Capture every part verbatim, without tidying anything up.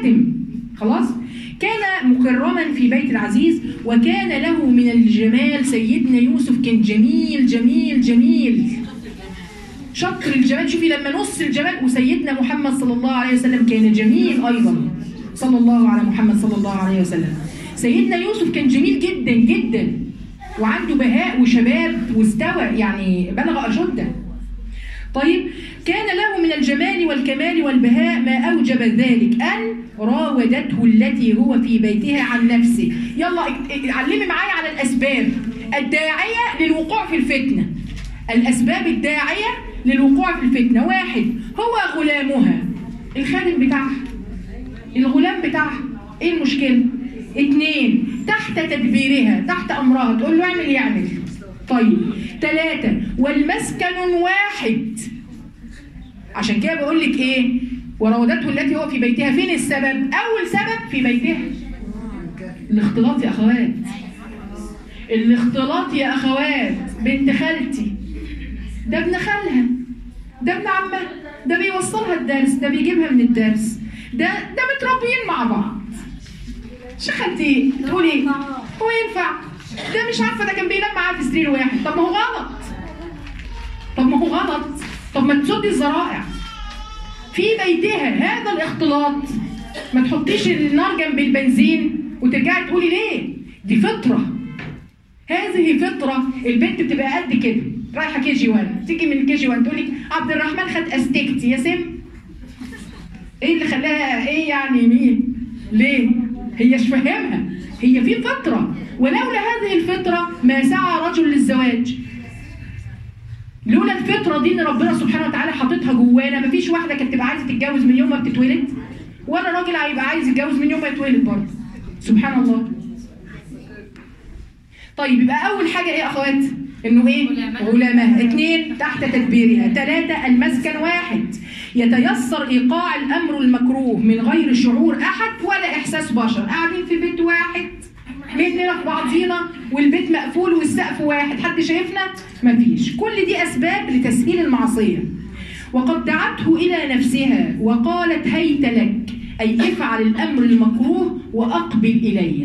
خاتم. خلاص. كان مكرما في بيت العزيز، وكان له من الجمال سيدنا يوسف، كان جميل جميل جميل شطر الجمال. شوفي لما نص الجمال. وسيدنا محمد صلى الله عليه وسلم كان جميل أيضا، صلى الله على محمد صلى الله عليه وسلم. سيدنا يوسف كان جميل جدا جدا، وعنده بهاء وشباب، واستوى يعني بلغ أشده. طيب، كان له من الجمال والكمال والبهاء ما أوجب ذلك أن راودته التي هو في بيتها عن نفسه. يلا علمي معايا على الأسباب الداعية للوقوع في الفتنة. الأسباب الداعية للوقوع في الفتنة: واحد، هو غلامها، الخادم بتاعها، الغلام بتاعها، إيه المشكلة؟ اثنين، تحت تدبيرها، تحت أمرها، تقول له اعمل يعمل. طيب. ثلاثة، والمسكن واحد. عشان كده بقول لك ايه؟ وراودته التي هو في بيتها. فين السبب؟ أول سبب في بيتها الاختلاط يا أخوات. الاختلاط يا أخوات. بنت خالتي، ده ابن خالها، ده ابن عمها، ده بيوصلها الدرس، ده بيجيبها من الدرس، ده ده متربيين مع بعض. شخالتي تقول ايه؟ هو ينفع؟ ده مش عارفه، ده كان بينام معاه في سرير واحد. طب ما هو غلط. طب ما هو غلط. طب ما تسدي الذرائع. في بيتها هذا الاختلاط، ما تحطيش النار جنب البنزين وترجعي تقولي ليه؟ دي فطره. هذه فطره. البنت بتبقى قد كده، رايحه كي جي واحد، تيجي من الكي جي واحد تقول لك عبد الرحمن خد استكتي يا سم. ايه اللي خلاها ايه يعني مين؟ ليه؟ هي مش فاهمها. هي في فطره، ولولا هذه الفطره ما سعى رجل للزواج. لولا الفطره دي ان ربنا سبحانه وتعالى حاططها جوانا، مفيش واحده كانت تبقى عايزه تتجوز من يوم ما بتتولد، ولا راجل هيبقى عايز يتجوز من يوم ما يتولد برضه. سبحان الله. طيب، يبقى اول حاجه ايه يا اخوات؟ انه ايه؟ علماء. اثنين، تحت تدبيرها. ثلاثه، المسكن واحد، يتيسر ايقاع الامر المكروه من غير شعور احد ولا احساس بشر. قاعدين في بيت واحد، مننا في بعضينا، والبيت مقفول والسقف واحد، حد شايفنا؟ مفيش. كل دي اسباب لتسهيل المعصيه. وقد دعته الى نفسها وقالت هيت لك، اي افعل الامر المكروه واقبل الي.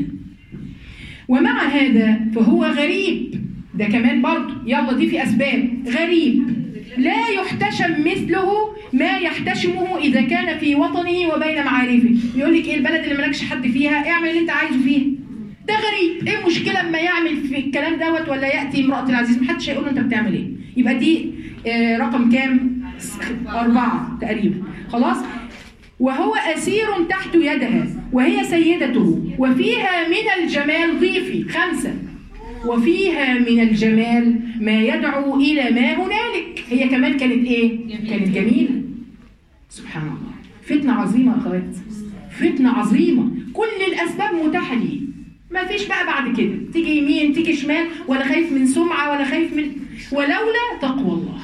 ومع هذا فهو غريب. ده كمان برضه، يلا دي في اسباب. غريب لا يحتشم مثله ما يحتشمه اذا كان في وطنه وبين معارفه. يقول لك ايه البلد اللي مالكش حد فيها؟ اعمل اللي انت عايزه فيها. ده غريب. ايه المشكله اما يعمل في الكلام دوت؟ ولا ياتي امراه العزيز محدش هيقول له انت بتعمل ايه. يبقى دي آه رقم كام؟ اربعه تقريبا. خلاص. وهو اسير تحت يدها وهي سيدته، وفيها من الجمال ضيفي. خمسه، وفيها من الجمال ما يدعو الى ما هنالك. هي كمان كانت ايه؟ كانت جميله. سبحان الله. فتنه عظيمه يا اخوات، فتنه عظيمه. كل الاسباب متاحه ليه، ما فيش بقى بعد كده تيجي يمين تيجي شمال، ولا خايف من سمعه ولا خايف من، ولولا تقوى الله.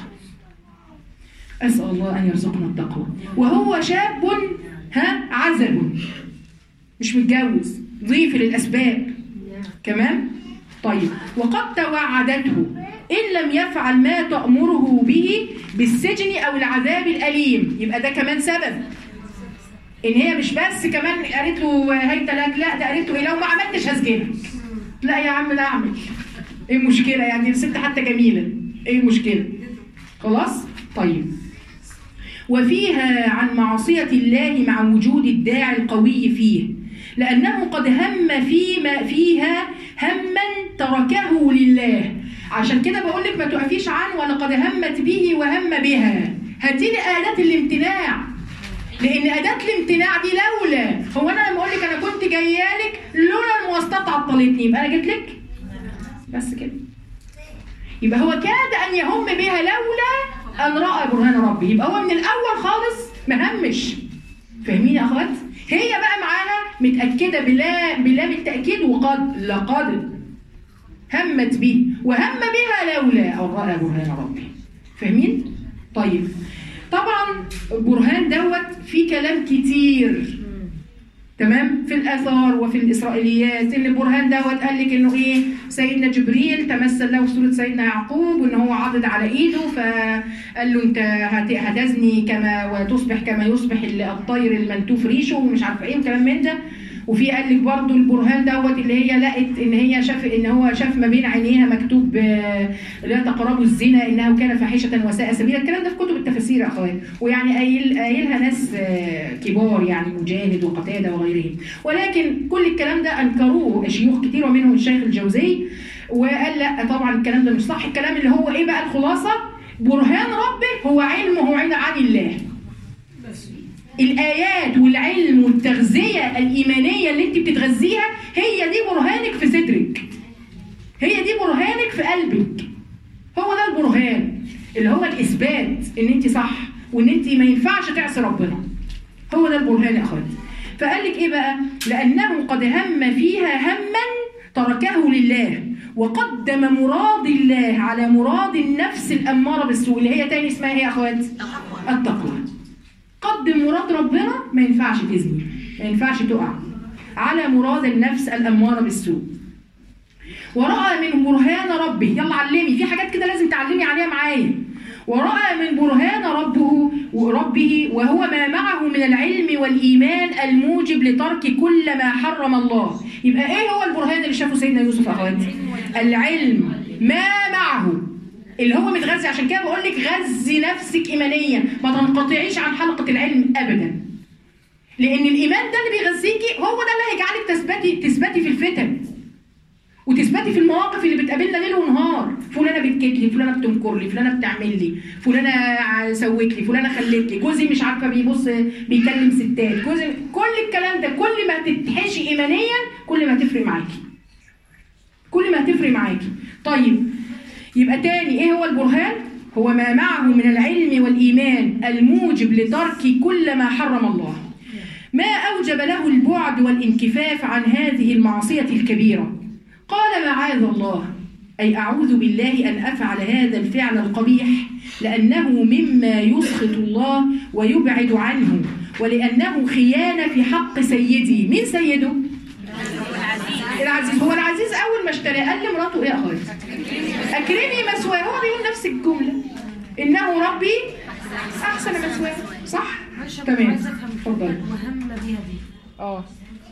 اسال الله ان يرزقنا التقوى. وهو شاب ها عزب، مش متجوز، ضيف للاسباب كمان. طيب، وقد توعدته إن لم يفعل ما تأمره به بالسجن أو العذاب الأليم. يبقى ده كمان سبب. إن هي مش بس كمان قالت له هيت لك، لا ده قالت له إيه؟ لو ما عملتش هسجنك. لا يا عم لا أعمل. إيه المشكلة يعني؟ الست حتى جميلة، إيه المشكلة؟ خلاص؟ طيب. وفيها عن معصية الله مع وجود الداعي القوي فيه، لأنه قد هم فيما فيها هما تركه لله. عشان كده بقول لك ما تقفيش عنه ولقد همت به وهم بها. هاتي لي أداة الامتناع، لأن أداة الامتناع دي لولا، هو أنا لما أقول لك أنا كنت جاية لك لولا المواصلات عطلتني يبقى أنا جيت لك؟ بس كده. يبقى هو كاد أن يهم بها لولا أن رأى برهان ربي. يبقى هو من الأول خالص مهمش. فاهمين يا أخوات؟ هي بقى معاها متأكدة بلا بلا بالتأكيد، وقد لقد همت به وهم بها لولا أن رأى برهان ربي. فاهمين؟ طيب، طبعا برهان دوت في كلام كتير. تمام؟ في الاثار وفي الاسرائيليات ان البرهان دوت قال لك انه ايه؟ سيدنا جبريل تمثل له في صوره سيدنا يعقوب وان هو عضد على ايده فقال له انت هتزني كما وتصبح كما يصبح الطير المنتوف ريشه ومش عارفه ايه وكلام من ده. وفي قال لك برضه البرهان دوت اللي هي لقت ان هي شاف ان هو شاف ما بين عينيها مكتوب لا تقربوا الزنا انه كان فاحشه وساء سبيلا. الكلام ده في كتب التفاسير يا اخوات، ويعني قايل قايلها ناس كبار يعني مجاهد وقتاده وغيرهم، ولكن كل الكلام ده انكروه شيوخ كتير ومنهم الشيخ الجوزي وقال لا طبعا الكلام ده مش صح. الكلام اللي هو ايه بقى الخلاصه؟ برهان ربه هو علمه عن الله. الآيات والعلم والتغذية الإيمانية اللي انت بتتغذيها هي دي برهانك في صدرك، هي دي برهانك في قلبك. هو ده البرهان اللي هو الإثبات إن انت صح وإن انت ما ينفعش تعصي ربنا. هو ده البرهان يا أخواتي. فقال لك إيه بقى؟ لأنه قد هم فيها هما تركه لله وقدم مراد الله على مراد النفس الأمارة بالسوء اللي هي تاني اسمها إيه يا أخواتي؟ التقوى. قدم مراد ربنا، ما ينفعش تزني، ما ينفعش تقع، على مراد النفس الأمارة بالسوء. ورأى من برهان ربه، يلا علمي، في حاجات كده لازم تعلمي عليها معايا. ورأى من برهان ربه وربه وهو ما معه من العلم والإيمان الموجب لترك كل ما حرم الله. يبقى إيه هو البرهان اللي شافه سيدنا يوسف أخواتي؟ العلم ما معه اللي هو متغذي. عشان كده بقول لك غذي نفسك ايمانيا، ما تنقطعيش عن حلقه العلم ابدا، لان الايمان ده اللي بيغذيكي هو ده اللي هيجعلك تثبتي تثبتي في الفتن وتثبتي في المواقف اللي بتقابلنا ليل ونهار. فلانه بتكيد لي، فلانه بتنكر لي، فلانه بتعمل لي، فلانه سوت لي، فلانه خلت لي، جوزي مش عارفه بيبص بيكلم ستات، جوزي، كل الكلام ده كل ما تتحشي ايمانيا كل ما تفرق معاكي، كل ما تفرق معاكي. طيب يبقى تاني ايه هو البرهان؟ هو ما معه من العلم والإيمان الموجب لترك كل ما حرم الله، ما أوجب له البعد والانكفاف عن هذه المعصية الكبيرة. قال معاذ الله، أي أعوذ بالله أن أفعل هذا الفعل القبيح لأنه مما يسخط الله ويبعد عنه، ولأنه خيانة في حق سيدي. مين سيده؟ العزيز. هو العزيز أول ما اشترى قال لمراته إيه يا أخواتي؟ أكرمي مثواه. هو بيقول نفس الجملة، إنه ربي أحسن مثواه، صح؟ تمام. اتفضل. مهم بيها دي. اه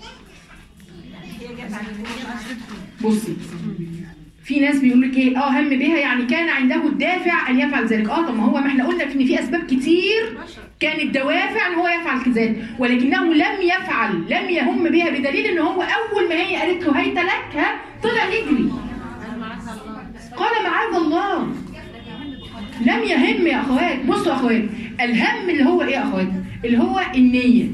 بصي، في ناس بيقول لك ايه؟ اه هم بها يعني كان عنده الدافع ان يفعل ذلك. اه طب ما هو ما احنا قلنا ان في اسباب كتير كانت دوافع ان هو يفعل ذلك، ولكنه لم يفعل، لم يهم بها، بدليل ان هو اول ما هي قالت له هيت لك ها طلع يجري. قال معاذ الله، لم يهم يا اخوات. بصوا يا اخوات، الهم اللي هو ايه يا اخوات؟ اللي هو النية،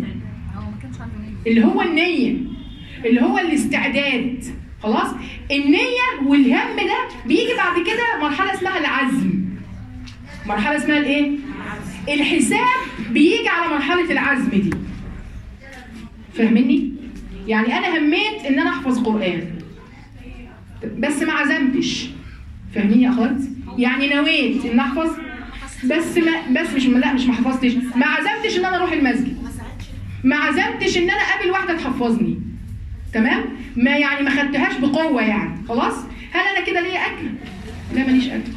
اللي هو النية، اللي هو الاستعداد. خلاص؟ النية والهم ده بيجي بعد كده مرحلة اسمها العزم. مرحلة اسمها الايه؟ الحساب بيجي على مرحلة العزم دي. فاهميني؟ يعني انا هميت ان انا احفظ قرآن بس ما عزمتش. فاهميني يا اخوات؟ يعني نويت ان احفظ بس ما بس مش لا مش ما حفظتش، ما عزمتش ان انا اروح المسجد، ما عزمتش ان انا اقابل واحده تحفظني. تمام؟ ما يعني ما خدتهاش بقوه يعني. خلاص؟ هل انا كده ليا اجر؟ لا ماليش اجر.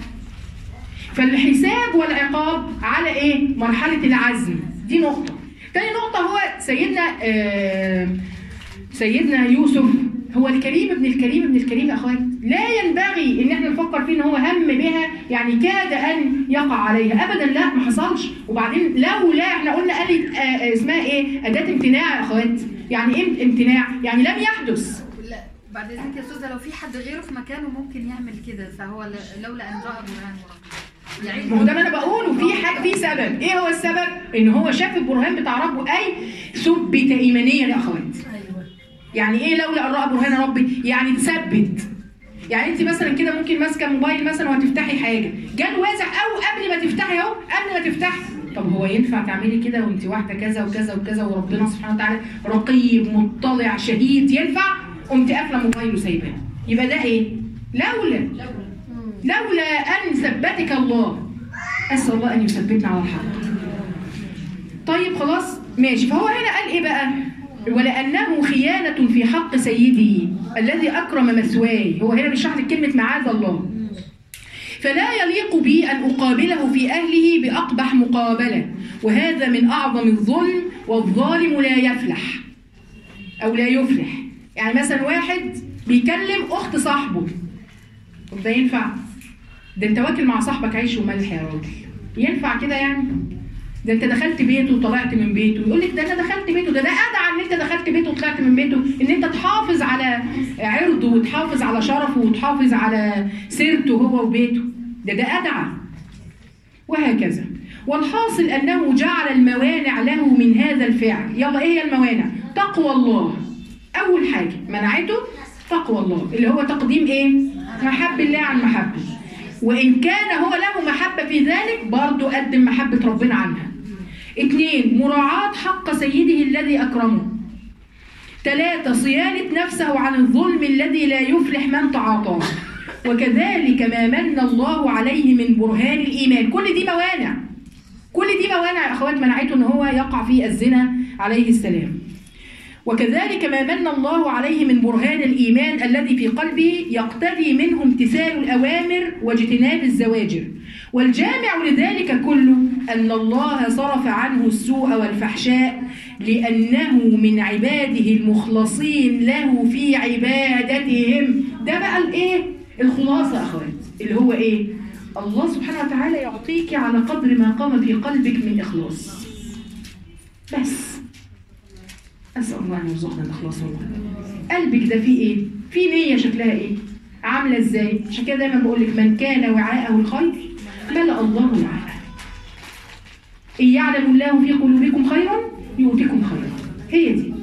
فالحساب والعقاب على ايه؟ مرحله العزم. دي نقطه. تاني نقطه هو سيدنا آه سيدنا يوسف هو الكريم ابن الكريم ابن الكريم يا اخوات. لا ينبغي ان احنا نفكر فيه ان هو هم بها يعني كاد ان يقع عليها، ابدا لا، ما حصلش. وبعدين لولا احنا قلنا قالت آه اسمها ايه؟ اداه امتناع يا اخوات. يعني ايه امتناع؟ يعني لم يحدث. لا بعد اذنك يا استاذه، لو في حد غيره في مكانه ممكن يعمل كده، فهو لولا ان راى برهان ربه. يعني ما هو ده اللي انا بقوله، في حاجه، في سبب. ايه هو السبب؟ ان هو شاف البرهان بتاع ربه، اي ثبت ايمانيا يا اخوات. يعني ايه لولا ان راى برهان ربي؟ يعني تثبت. يعني انت مثلا كده ممكن ماسكه موبايل مثلا وهتفتحي حاجه، جال وازع او قبل ما تفتحي اهو، قبل ما تفتحي، طب هو ينفع تعملي كده وانت واحده كذا وكذا وكذا وربنا سبحانه وتعالى رقيب مطلع شهيد؟ ينفع؟ قمت قافله موبايل وسايباه. يبقى ده ايه؟ لولا لولا ان ثبتك الله. اسال الله ان يثبتنا على الحق. طيب خلاص ماشي. فهو هنا قال ايه بقى؟ ولأنه خيانة في حق سيده الذي أكرم مثواه. هو هنا بيشرح لك كلمة معاذ الله. فلا يليق بي أن أقابله في أهله بأقبح مقابلة، وهذا من أعظم الظلم، والظالم لا يفلح أو لا يفلح. يعني مثلا واحد بيكلم أخت صاحبه، طب ده ينفع؟ ده أنت واكل مع صاحبك عيش وملح يا راجل، ينفع كده يعني؟ ده أنت دخلت بيته وطلعت من بيته، يقول لك ده أنا دخلت بيته، ده ده أدعى إن أنت دخلت بيته وطلعت من بيته، إن أنت تحافظ على عرضه وتحافظ على شرفه وتحافظ على سيرته هو وبيته، ده ده أدعى. وهكذا. والحاصل أنه جعل الموانع له من هذا الفعل. يلا إيه هي الموانع؟ تقوى الله. أول حاجة منعته تقوى الله، اللي هو تقديم إيه؟ محب الله عن محبه. وإن كان هو له محبة في ذلك برضه قدم محبة ربنا عنها. اثنين، مراعاة حق سيده الذي أكرمه. ثلاثة، صيانة نفسه عن الظلم الذي لا يفلح من تعاطاه. وكذلك ما من الله عليه من برهان الإيمان. كل دي موانع، كل دي موانع يا أخوات منعته أن هو يقع في الزنا عليه السلام. وكذلك ما من الله عليه من برهان الإيمان الذي في قلبه يقتضي منه امتثال الأوامر واجتناب الزواجر. والجامع لذلك كله أن الله صرف عنه السوء والفحشاء لأنه من عباده المخلصين له في عبادتهم. ده بقى الإيه؟ الخلاصة أخوات، اللي هو إيه؟ الله سبحانه وتعالى يعطيك على قدر ما قام في قلبك من إخلاص. بس أسأل الله أن يرزقنا الإخلاص والله. قلبك ده فيه إيه؟ فيه نية شكلها إيه؟ عاملة إزاي؟ عشان كده دايما بقول لك من كان وعاءه الخير ملأ الله وعاءه. إن يعلم الله في قلوبكم خيرا يؤتكم خيرا. هي دي.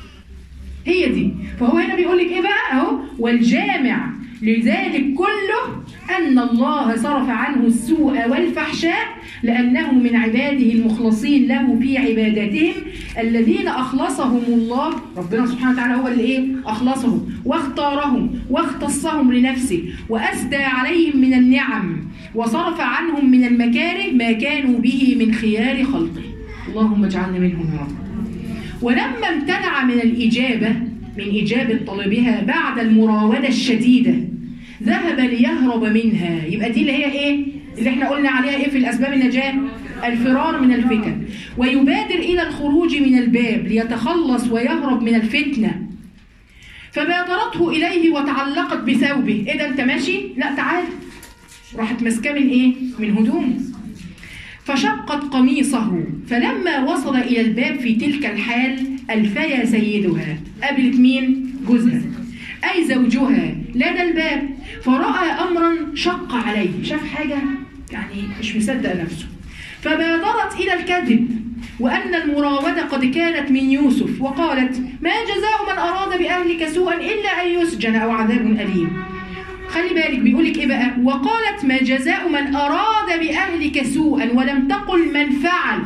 هي دي. فهو هنا بيقول لك إيه بقى؟ أهو والجامع لذلك كله أن الله صرف عنه السوء والفحشاء لأنه من عباده المخلصين له في عباداتهم الذين أخلصهم الله. ربنا سبحانه وتعالى هو اللي إيه؟ أخلصهم واختارهم واختصهم لنفسه وأسدى عليهم من النعم وصرف عنهم من المكاره ما كانوا به من خيار خلقه. اللهم اجعلنا منهم يا رب. ولما امتنع من الإجابة من إجابة طلبها بعد المراودة الشديدة ذهب ليهرب منها. يبقى دي اللي هي إيه؟ اللي احنا قلنا عليها إيه في الأسباب النجاة؟ الفرار من الفتن. ويبادر إلى الخروج من الباب ليتخلص ويهرب من الفتنة. فبادرته إليه وتعلقت بثوبه. إيه ده أنت ماشي؟ لا تعال. راحت ماسكاه من إيه؟ من هدومه. فشقت قميصه. فلما وصل إلى الباب في تلك الحال ألفيا سيدها. قابلت مين؟ جوزها أي زوجها لدى الباب. فرأى أمرا شق عليه، شاف حاجة يعني مش مصدق نفسه. فبادرت إلى الكذب وأن المراودة قد كانت من يوسف وقالت ما جزاء من أراد بأهلك سوءا إلا أن يسجن أو عذاب أليم. خلي بالك بيقولك إيه بقى؟ وقالت ما جزاء من أراد بأهلك سوءا ولم تقل من فعل.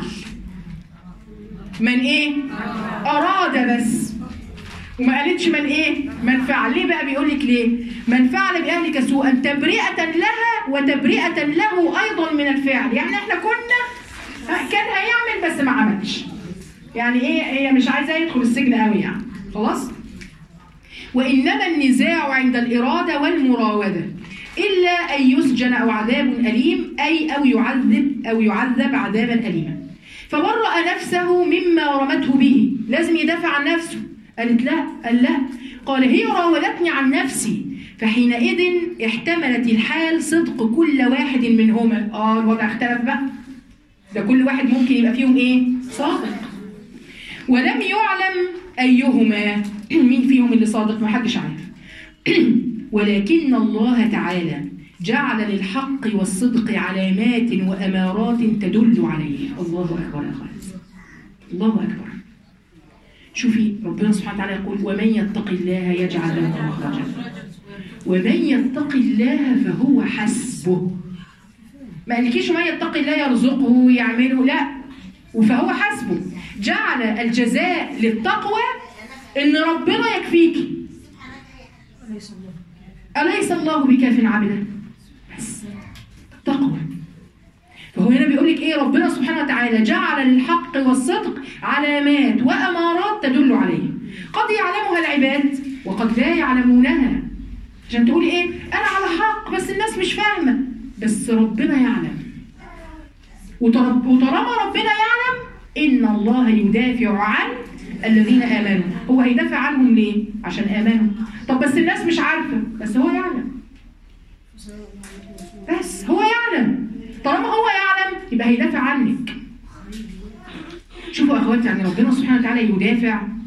من إيه؟ أراد بس وما قالتش من إيه؟ من فعل. ليه بقى بيقولك ليه؟ من فعل بأهلك سوءا تبرئة لها وتبرئة له أيضا من الفعل. يعني إحنا كنا كان هيعمل بس ما عملش. يعني إيه؟ هي مش عايزة يدخل السجن قوي يعني. خلاص؟ وإنما النزاع عند الإرادة والمراودة إلا أن يسجن أو عذاب أليم أي أو يعذب أو يعذب عذابا أليما. فبرأ نفسه مما رمته به. لازم يدافع عن نفسه. قالت لا. قال لا. قال هي راودتني عن نفسي. فحينئذ احتملت الحال صدق كل واحد منهما. آه الوضع اختلف بقى. ده كل واحد ممكن يبقى فيهم إيه؟ صادق. ولم يعلم أيهما مين فيهم اللي صادق، ما حدش عارف. ولكن الله تعالى جعل للحق والصدق علامات وأمارات تدل عليه. الله أكبر يا أخوات. الله أكبر. شوفي ربنا سبحانه وتعالى يقول ومن يتق الله يجعل له مخرجا ومن يتق الله فهو حسبه. ما قالكيش ومن يتق الله يرزقه ويعمله، لا، وفهو حسبه. جعل الجزاء للتقوى ان ربنا يكفيكي. أليس الله بكاف عبده؟ بس تقوى. فهو هنا بيقول لك ايه؟ ربنا سبحانه وتعالى جعل للحق والصدق علامات وامارات تدل عليه، قد يعلمها العباد وقد لا يعلمونها. عشان تقولي ايه؟ انا على حق بس الناس مش فاهمه، بس ربنا يعلم. وطالما ربنا يعلم ان الله يدافع عن الذين امنوا. هو هيدافع عنهم ليه؟ عشان امنوا. طب بس الناس مش عارفه، بس هو يعلم. بس هو يعلم. طالما هو يعلم يبقى هيدافع عنك. شوفوا اخواتي، يعني ربنا سبحانه وتعالى يدافع